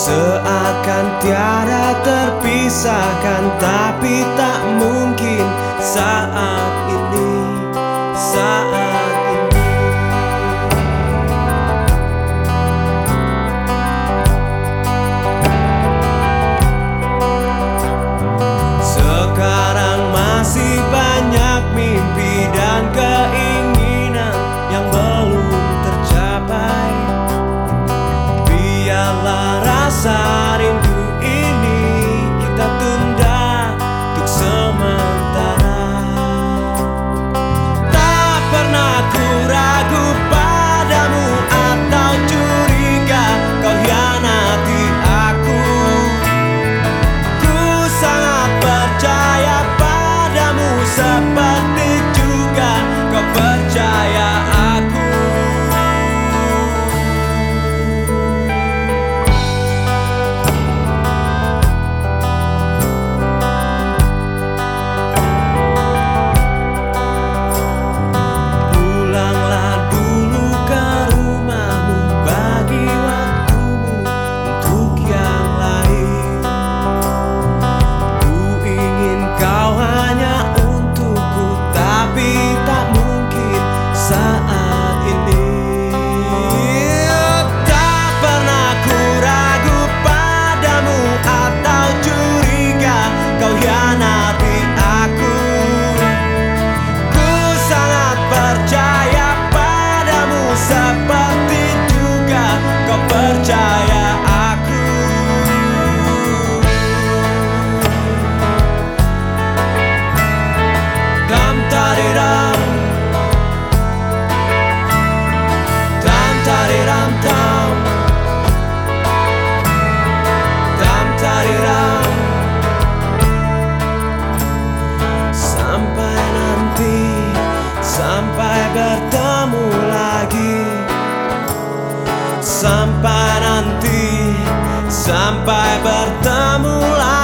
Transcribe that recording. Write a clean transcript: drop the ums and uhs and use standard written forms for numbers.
Seakan tiada terpisahkan, tapi tak mungkin saat ini, saat ini. Sekarang masih banyak mimpi dan keinginan yang belum tercapai. Biarlah rasa rindu ini kita tunda untuk sementara. Tak pernah ku ragu padamu atau curiga kau hianati aku. Ku sangat percaya padamu seperti juga kau percaya aku. Percaya aku. Dam tariram, dam tariram tam, dam tariram. Sampai nanti, sampai bertemu lagi. Sampai nanti, sampai bertemu lagi.